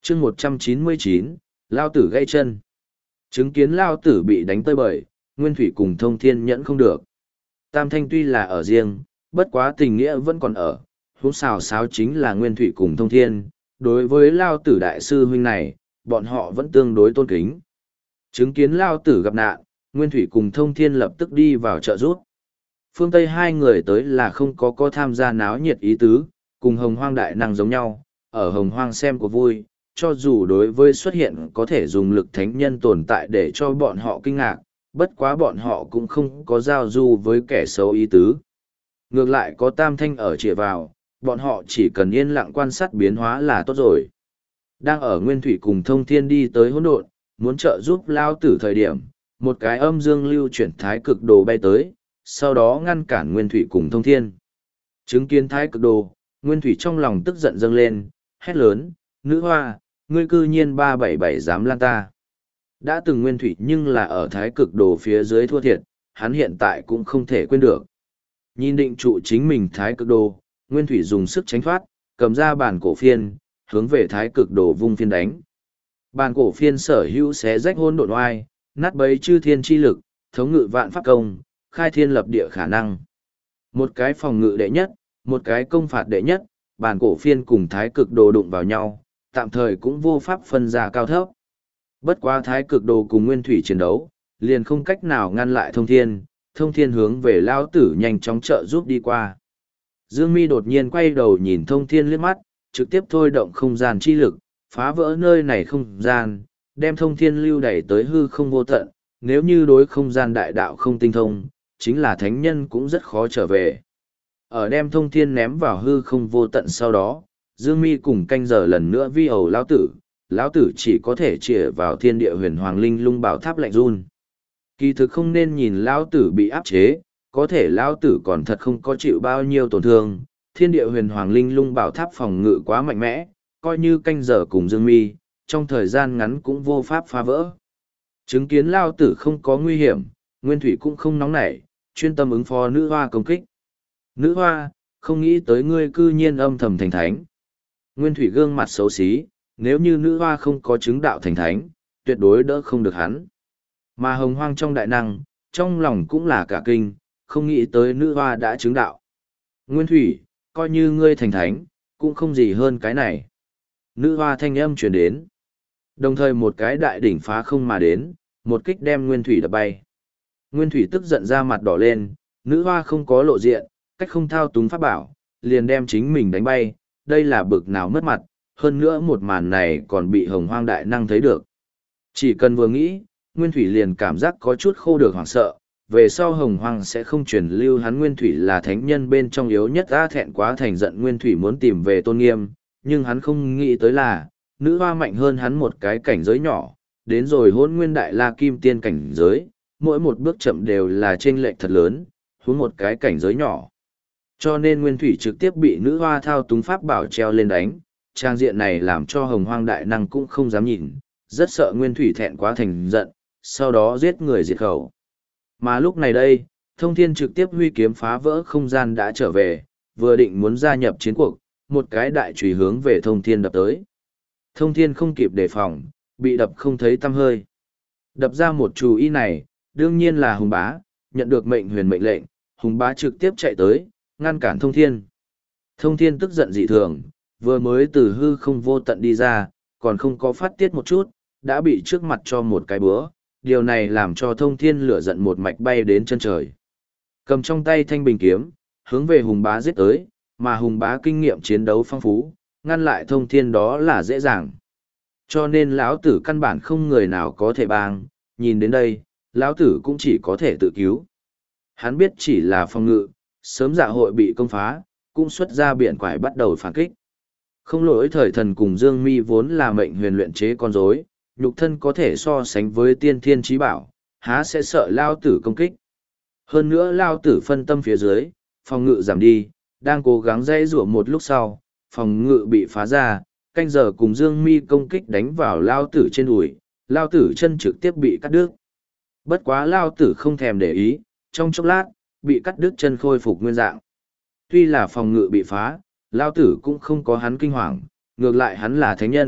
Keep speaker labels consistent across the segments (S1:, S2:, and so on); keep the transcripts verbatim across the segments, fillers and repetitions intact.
S1: chương một trăm chín mươi chín, Lao tử gãy chân. Chứng kiến Lao tử bị đánh tơi bời, Nguyên Thủy cùng Thông Thiên nhẫn không được. Tam Thanh tuy là ở riêng, bất quá tình nghĩa vẫn còn ở, huống xào xáo chính là Nguyên Thủy cùng Thông Thiên. Đối với Lao tử đại sư huynh này, bọn họ vẫn tương đối tôn kính. Chứng kiến Lao tử gặp nạn, Nguyên Thủy cùng Thông Thiên lập tức đi vào trợ giúp. Phương Tây hai người tới là không có có tham gia náo nhiệt ý tứ, cùng Hồng Hoang đại năng giống nhau, ở Hồng Hoang xem của vui, cho dù đối với xuất hiện có thể dùng lực thánh nhân tồn tại để cho bọn họ kinh ngạc, bất quá bọn họ cũng không có giao du với kẻ xấu ý tứ. Ngược lại có Tam Thanh ở chìa vào, bọn họ chỉ cần yên lặng quan sát biến hóa là tốt rồi. Đang ở Nguyên Thủy cùng Thông Thiên đi tới hỗn độn, muốn trợ giúp Lao tử thời điểm, một cái âm dương lưu chuyển thái cực đồ bay tới, sau đó ngăn cản Nguyên Thủy cùng Thông Thiên. Chứng kiến thái cực đồ, Nguyên Thủy trong lòng tức giận dâng lên, hét lớn, nữ hoa, ngươi cư nhiên ba bảy bảy dám lan ta. Đã từng Nguyên Thủy nhưng là ở thái cực đồ phía dưới thua thiệt, hắn hiện tại cũng không thể quên được. Nhìn định trụ chính mình thái cực đồ, Nguyên Thủy dùng sức tránh thoát, cầm ra bàn cổ phiên, hướng về thái cực đồ vung phiên đánh. Bàn cổ phiên sở hữu xé rách hôn độn oai, nát bấy chư thiên chi lực, thống ngự vạn pháp công, khai thiên lập địa khả năng. Một cái phòng ngự đệ nhất, một cái công phạt đệ nhất, bàn cổ phiên cùng thái cực đồ đụng vào nhau, tạm thời cũng vô pháp phân ra cao thấp. Bất quá thái cực đồ cùng Nguyên Thủy chiến đấu, liền không cách nào ngăn lại Thông Thiên, Thông Thiên hướng về Lao tử nhanh chóng trợ giúp đi qua. Dương Mi đột nhiên quay đầu nhìn Thông Thiên liếc mắt, trực tiếp thôi động không gian chi lực, phá vỡ nơi này không gian, đem Thông Thiên lưu đẩy tới hư không vô tận, nếu như đối không gian đại đạo không tinh thông, chính là thánh nhân cũng rất khó trở về. Ở đem Thông Thiên ném vào hư không vô tận sau đó, Dương Mi cùng canh giờ lần nữa vi ẩu lão tử, lão tử chỉ có thể chĩa vào thiên địa huyền hoàng linh lung bảo tháp lạnh run. Kỳ thực không nên nhìn lão tử bị áp chế, có thể lão tử còn thật không có chịu bao nhiêu tổn thương, thiên địa huyền hoàng linh lung bảo tháp phòng ngự quá mạnh mẽ, coi như canh giờ cùng Dương Mi, trong thời gian ngắn cũng vô pháp phá vỡ. Chứng kiến lão tử không có nguy hiểm, Nguyên Thủy cũng không nóng nảy, chuyên tâm ứng phó nữ hoa công kích. Nữ hoa, không nghĩ tới ngươi cư nhiên âm thầm thành thánh. Nguyên Thủy gương mặt xấu xí, nếu như nữ hoa không có chứng đạo thành thánh, tuyệt đối đỡ không được hắn. Mà Hồng Hoang trong đại năng, trong lòng cũng là cả kinh, không nghĩ tới nữ hoa đã chứng đạo. Nguyên Thủy, coi như ngươi thành thánh, cũng không gì hơn cái này. Nữ hoa thanh âm truyền đến. Đồng thời một cái đại đỉnh phá không mà đến, một kích đem Nguyên Thủy đập bay. Nguyên Thủy tức giận ra mặt đỏ lên, nữ hoa không có lộ diện, cách không thao túng pháp bảo, liền đem chính mình đánh bay, đây là bực nào mất mặt, hơn nữa một màn này còn bị Hồng Hoang đại năng thấy được. Chỉ cần vừa nghĩ, Nguyên Thủy liền cảm giác có chút khô được hoảng sợ, về sau Hồng Hoang sẽ không truyền lưu hắn Nguyên Thủy là thánh nhân bên trong yếu nhất, a thẹn quá thành giận Nguyên Thủy muốn tìm về tôn nghiêm, nhưng hắn không nghĩ tới là, nữ hoa mạnh hơn hắn một cái cảnh giới nhỏ, đến rồi Hỗn Nguyên Đại La Kim Tiên cảnh giới, mỗi một bước chậm đều là chênh lệch thật lớn, huống một cái cảnh giới nhỏ. Cho nên Nguyên Thủy trực tiếp bị nữ hoa thao túng pháp bảo treo lên đánh, trang diện này làm cho Hồng Hoang đại năng cũng không dám nhìn, rất sợ Nguyên Thủy thẹn quá thành giận, sau đó giết người diệt khẩu. Mà lúc này đây, Thông Thiên trực tiếp huy kiếm phá vỡ không gian đã trở về, vừa định muốn gia nhập chiến cuộc, một cái đại chùy hướng về Thông Thiên đập tới. Thông Thiên không kịp đề phòng, bị đập không thấy tăm hơi. Đập ra một chù y này, đương nhiên là Hùng Bá, nhận được mệnh huyền mệnh lệnh, Hùng Bá trực tiếp chạy tới, ngăn cản Thông Thiên. Thông Thiên tức giận dị thường, vừa mới từ hư không vô tận đi ra, còn không có phát tiết một chút, đã bị trước mặt cho một cái búa, điều này làm cho Thông Thiên lửa giận một mạch bay đến chân trời. Cầm trong tay thanh bình kiếm, hướng về Hùng Bá giết tới, mà Hùng Bá kinh nghiệm chiến đấu phong phú, ngăn lại Thông Thiên đó là dễ dàng. Cho nên lão tử căn bản không người nào có thể bang, nhìn đến đây, lão tử cũng chỉ có thể tự cứu. Hắn biết chỉ là phòng ngự, sớm dạ hội bị công phá, cũng xuất ra biển quải bắt đầu phản kích. Không lỗi thời thần cùng Dương Mi vốn là mệnh huyền luyện chế con rối, nhục thân có thể so sánh với tiên thiên trí bảo, há sẽ sợ lao tử công kích. Hơn nữa lao tử phân tâm phía dưới, phòng ngự giảm đi, đang cố gắng dây rủa một lúc sau, phòng ngự bị phá ra, canh giờ cùng Dương Mi công kích đánh vào lao tử trên đùi, lao tử chân trực tiếp bị cắt đứt. Bất quá lao tử không thèm để ý, trong chốc lát, bị cắt đứt chân khôi phục nguyên dạng. Tuy là phòng ngự bị phá, lao tử cũng không có hắn kinh hoàng, ngược lại hắn là thánh nhân,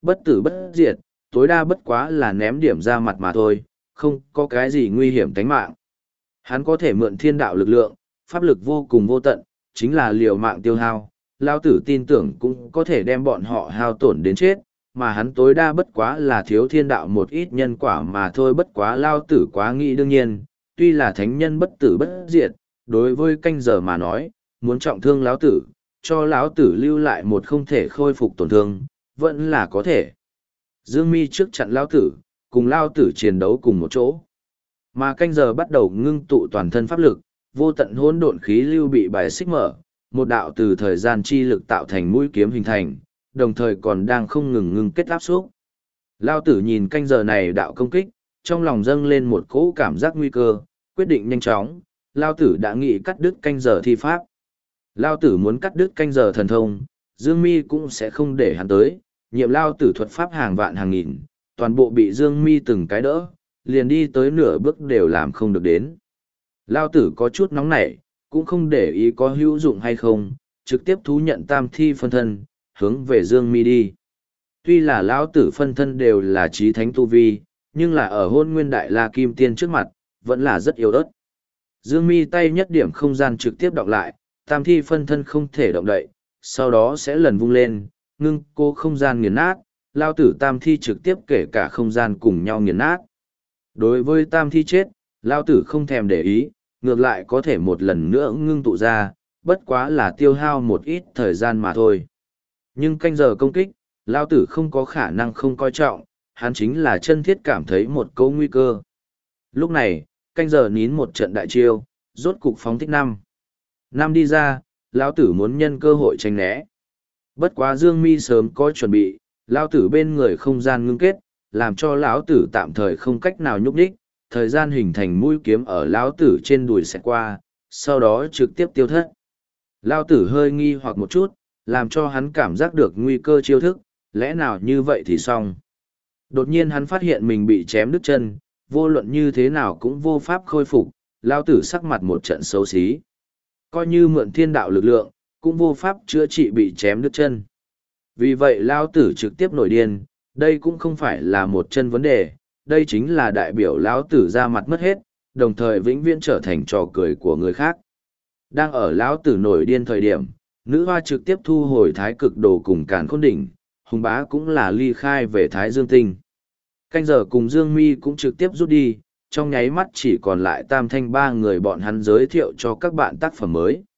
S1: bất tử bất diệt, tối đa bất quá là ném điểm ra mặt mà thôi, không có cái gì nguy hiểm tính mạng. Hắn có thể mượn thiên đạo lực lượng, pháp lực vô cùng vô tận, chính là liều mạng tiêu hao, lao tử tin tưởng cũng có thể đem bọn họ hao tổn đến chết, mà hắn tối đa bất quá là thiếu thiên đạo một ít nhân quả mà thôi, bất quá lao tử quá nghĩ đương nhiên, tuy là thánh nhân bất tử bất diệt, đối với canh giờ mà nói, muốn trọng thương lão tử, cho lão tử lưu lại một không thể khôi phục tổn thương, vẫn là có thể. Dương Mi trước chặn lão tử, cùng lão tử chiến đấu cùng một chỗ. Mà canh giờ bắt đầu ngưng tụ toàn thân pháp lực, vô tận hỗn độn khí lưu bị bài xích mở, một đạo từ thời gian chi lực tạo thành mũi kiếm hình thành, đồng thời còn đang không ngừng ngưng kết áp xúc. Lão tử nhìn canh giờ này đạo công kích, trong lòng dâng lên một cỗ cảm giác nguy cơ, quyết định nhanh chóng, lão tử đã nghĩ cắt đứt canh giờ thi pháp. Lão tử muốn cắt đứt canh giờ thần thông, Dương Mi cũng sẽ không để hắn tới, nhiệm lão tử thuật pháp hàng vạn hàng nghìn, toàn bộ bị Dương Mi từng cái đỡ, liền đi tới nửa bước đều làm không được đến. Lão tử có chút nóng nảy, cũng không để ý có hữu dụng hay không, trực tiếp thú nhận tam thi phân thân, hướng về Dương Mi đi. Tuy là lão tử phân thân đều là trí thánh tu vi, nhưng là ở Hôn Nguyên Đại La Kim Tiên trước mặt, vẫn là rất yếu ớt. Dương Mi tay nhất điểm không gian trực tiếp đọc lại, tam thi phân thân không thể động đậy, sau đó sẽ lần vung lên, ngưng cô không gian nghiền nát, lao tử tam thi trực tiếp kể cả không gian cùng nhau nghiền nát. Đối với tam thi chết, lao tử không thèm để ý, ngược lại có thể một lần nữa ngưng tụ ra, bất quá là tiêu hao một ít thời gian mà thôi. Nhưng canh giờ công kích, lao tử không có khả năng không coi trọng, hắn chính là chân thiết cảm thấy một câu nguy cơ. Lúc này, canh giờ nín một trận đại chiêu, rốt cục phóng thích năm. Năm đi ra, lão tử muốn nhân cơ hội tránh né. Bất quá Dương Mi sớm có chuẩn bị, lão tử bên người không gian ngưng kết, làm cho lão tử tạm thời không cách nào nhúc nhích, thời gian hình thành mũi kiếm ở lão tử trên đùi xẹt qua, sau đó trực tiếp tiêu thất. Lão tử hơi nghi hoặc một chút, làm cho hắn cảm giác được nguy cơ chiêu thức, lẽ nào như vậy thì xong. Đột nhiên hắn phát hiện mình bị chém đứt chân, vô luận như thế nào cũng vô pháp khôi phục, lão tử sắc mặt một trận xấu xí. Coi như mượn thiên đạo lực lượng, cũng vô pháp chữa trị bị chém đứt chân. Vì vậy lão tử trực tiếp nổi điên, đây cũng không phải là một chân vấn đề, đây chính là đại biểu lão tử ra mặt mất hết, đồng thời vĩnh viễn trở thành trò cười của người khác. Đang ở lão tử nổi điên thời điểm, nữ hoa trực tiếp thu hồi thái cực đồ cùng càn khôn đỉnh, hùng bá cũng là ly khai về thái dương tinh. Canh giờ cùng Dương Mi cũng trực tiếp rút đi, trong nháy mắt chỉ còn lại tam thanh ba người bọn hắn giới thiệu cho các bạn tác phẩm mới.